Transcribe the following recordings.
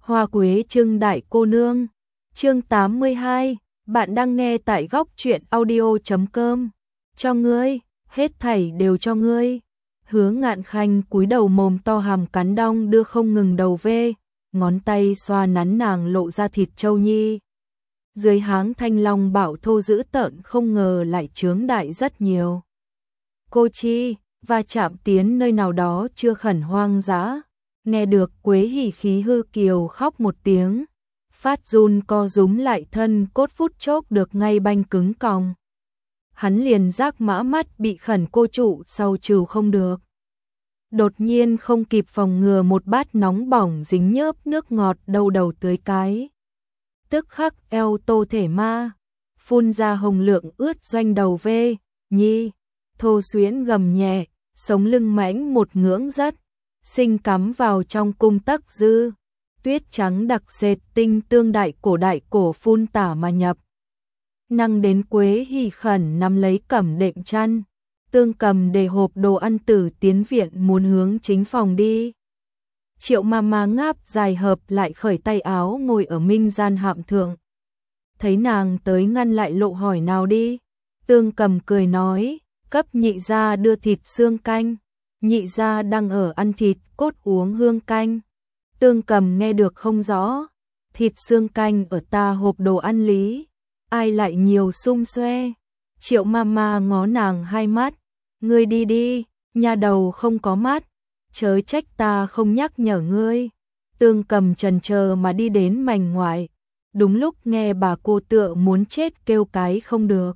Hoa quế trưng đại cô nương. Chương 82, bạn đang nghe tại góc truyện audio.com. Cho ngươi, hết thảy đều cho ngươi. Hứa Ngạn Khanh cúi đầu mồm to hàm cắn đong đưa không ngừng đầu về, ngón tay xoa nắn nàng lộ ra thịt trâu nhi. Dưới háng thanh long bảo thô dữ tợn không ngờ lại chướng đại rất nhiều. Cô chi, và chạm tiến nơi nào đó chưa khẩn hoang dã. Nghe được Quế Hỉ khí hư kiều khóc một tiếng, phát run co rúm lại thân cốt phút chốc được ngay banh cứng còng. Hắn liền giác mã mắt bị khẩn cô trụ sau trừ không được. Đột nhiên không kịp phòng ngừa một bát nóng bỏng dính nhớp nước ngọt đâu đầu tưới cái. Tức khắc eo tô thể ma, phun ra hồng lượng ướt doanh đầu vê, nhi, thô xuyến gầm nhẹ, sống lưng mãnh một ngưỡng rất, sinh cắm vào trong cung tắc dư, tuyết trắng đặc sệt tinh tương đại cổ phun tả mà nhập. Năng đến Quế Hỉ khẩn nắm lấy cẩm đệm chăn, Tương Cầm để hộp đồ ăn tử tiến viện muốn hướng chính phòng đi. Triệu Mama ngáp dài hợp lại khởi tay áo ngồi ở minh gian hạm thượng. Thấy nàng tới ngăn lại lộ hỏi nào đi. Tương Cầm cười nói, cấp nhị gia đưa thịt xương canh. Nhị gia đang ở ăn thịt cốt uống hương canh. Tương Cầm nghe được không rõ. Thịt xương canh ở ta hộp đồ ăn lý. Ai lại nhiều xung xoe. Triệu Mama ngó nàng hai mắt. Ngươi đi đi, nhà đầu không có mắt. Chớ trách ta không nhắc nhở ngươi. Tương Cầm chần chờ mà đi đến mành ngoại. Đúng lúc nghe bà cô tựa muốn chết kêu cái không được.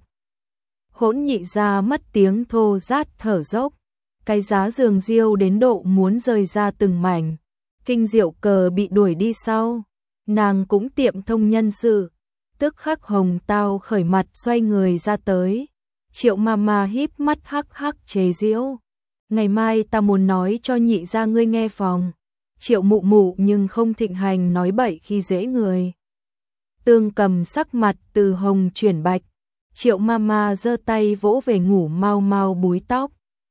Hỗn nhị ra mất tiếng thô rát thở dốc. Cái giá giường riêu đến độ muốn rời ra từng mảnh. Kinh Diệu Cờ bị đuổi đi sau. Nàng cũng tiệm thông nhân sự. Tức khắc hồng tao khởi mặt xoay người ra tới. Triệu Mama híp mắt hắc hắc chế giễu. Ngày mai ta muốn nói cho nhị gia ngươi nghe phòng. Triệu mụ mụ nhưng không thịnh hành nói bậy khi dễ người. Tương Cầm sắc mặt từ hồng chuyển bạch. Triệu Mama giơ tay vỗ về ngủ mau mau búi tóc.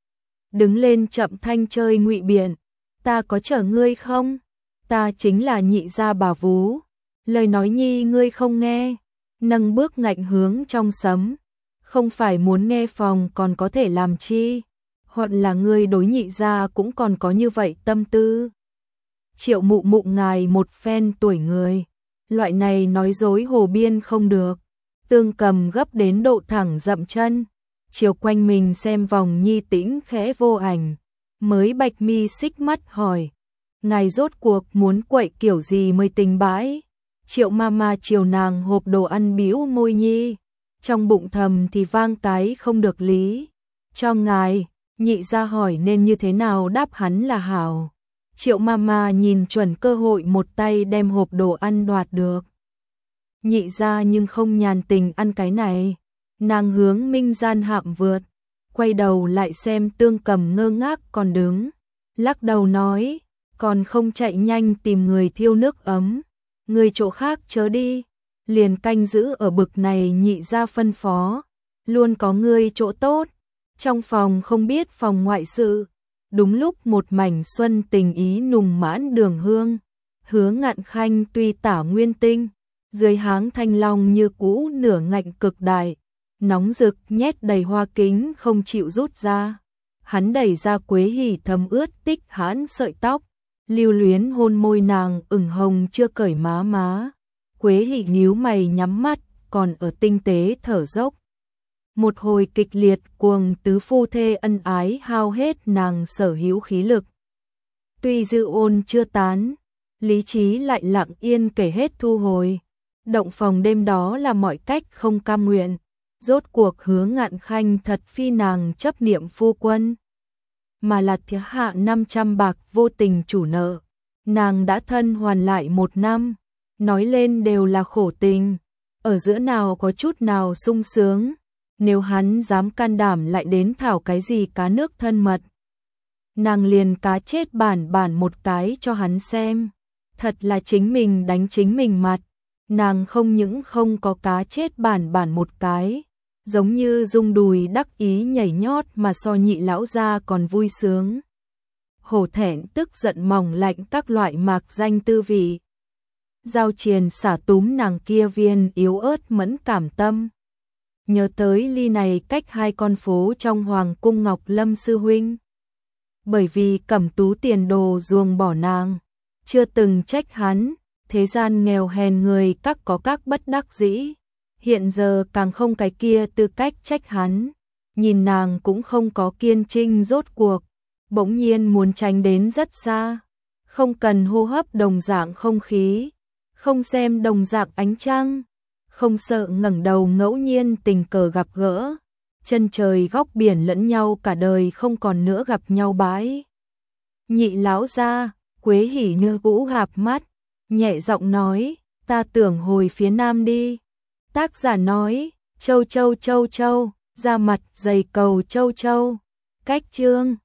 Đứng lên chậm thanh chơi ngụy biện. Ta có chở ngươi không? Ta chính là nhị gia bà vú. Lời nói nhi ngươi không nghe. Nâng bước ngạnh hướng trong sấm. Không phải muốn nghe phòng còn có thể làm chi? Hoặc là ngươi đối nhị gia cũng còn có như vậy tâm tư. Triệu mụ mụ ngài một phen tuổi người. Loại này nói dối hồ biên không được. Tương Cầm gấp đến độ thẳng dậm chân. Chiều quanh mình xem vòng nhi tĩnh khẽ vô ảnh. Mới bạch mi xích mắt hỏi. Ngài rốt cuộc muốn quậy kiểu gì mới tình bãi? Triệu Mama chiều nàng hộp đồ ăn bĩu môi nhi. Trong bụng thầm thì vang cái không được lý. Cho ngài, nhị gia hỏi nên như thế nào đáp hắn là hảo. Triệu Mama nhìn chuẩn cơ hội một tay đem hộp đồ ăn đoạt được. Nhị gia nhưng không nhàn tình ăn cái này. Nàng hướng minh gian hạm vượt. Quay đầu lại xem Tương Cầm ngơ ngác còn đứng. Lắc đầu nói, còn không chạy nhanh tìm người thiêu nước ấm. Người chỗ khác chớ đi. Liền canh giữ ở bực này nhị gia phân phó. Luôn có người chỗ tốt. Trong phòng không biết phòng ngoại sự. Đúng lúc một mảnh xuân tình ý nùng mãn đường hương. Hứa Ngạn Khanh tuy tả nguyên tinh. Dưới háng thanh long như cũ nửa ngạnh cực đại. Nóng rực nhét đầy hoa kính không chịu rút ra. Hắn đẩy ra Quế Hỉ thấm ướt tích hãn sợi tóc. Lưu luyến hôn môi nàng ửng hồng chưa cởi má má. Quế Hỉ nhíu mày nhắm mắt, còn ở tinh tế thở dốc. Một hồi kịch liệt cuồng tứ phu thê ân ái hao hết nàng sở hữu khí lực. Tuy dư ôn chưa tán, lý trí lại lặng yên kể hết thu hồi. Động phòng đêm đó là mọi cách không cam nguyện. Rốt cuộc Hứa Ngạn Khanh thật phi nàng chấp niệm phu quân. Mà là thiếp hạ 500 bạc vô tình chủ nợ. Nàng đã thân hoàn lại 1 năm. Nói lên đều là khổ tình. Ở giữa nào có chút nào sung sướng. Nếu hắn dám can đảm lại đến thảo cái gì cá nước thân mật. Nàng liền cá chết bản một cái cho hắn xem. Thật là chính mình đánh chính mình mặt. Nàng không những không có cá chết bản một cái. Giống như rung đùi đắc ý nhảy nhót mà so nhị lão gia còn vui sướng. Hổ thẹn tức giận mỏng lạnh các loại mạc danh tư vị. Giao Triền xả túm nàng kia viên yếu ớt mẫn cảm tâm. Nhớ tới ly này cách 2 con phố trong Hoàng cung Ngọc Lâm sư huynh. Bởi vì Cẩm Tú tiền đồ ruồng bỏ nàng, chưa từng trách hắn, thế gian nghèo hèn người các có các bất đắc dĩ, hiện giờ càng không cái kia tư cách trách hắn. Nhìn nàng cũng không có kiên trinh rốt cuộc, bỗng nhiên muốn tránh đến rất xa, không cần hô hấp đồng dạng không khí, không xem đồng dạng ánh trăng, không sợ ngẩng đầu ngẫu nhiên tình cờ gặp gỡ, chân trời góc biển lẫn nhau cả đời không còn nữa gặp nhau bãi. Nhị lão gia, Quế Hỉ như cũ hạp mắt, nhẹ giọng nói, ta tưởng hồi phía nam đi. Tác giả nói, châu châu châu châu, ra mặt dày cầu châu châu. Cách chương